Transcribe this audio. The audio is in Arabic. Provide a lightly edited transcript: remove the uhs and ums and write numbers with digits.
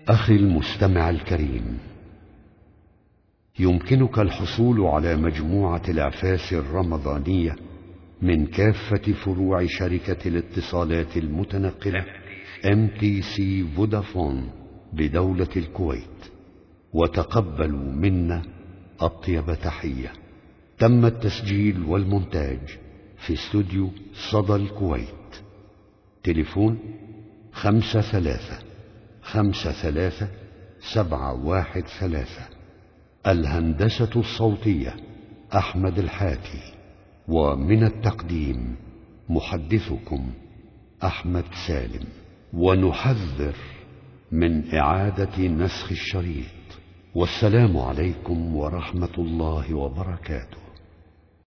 أخي المستمع الكريم، يمكنك الحصول على مجموعة الأعفاس الرمضانية من كافة فروع شركة الاتصالات المتنقلة MTC فودافون بدولة الكويت، وتقبلوا منا أطيب تحية. تم التسجيل والمونتاج في استوديو صدى الكويت. تليفون 5353-713. الهندسة الصوتية أحمد الحاتي، ومن التقديم محدثكم أحمد سالم. ونحذر من إعادة نسخ الشريط. والسلام عليكم ورحمة الله وبركاته.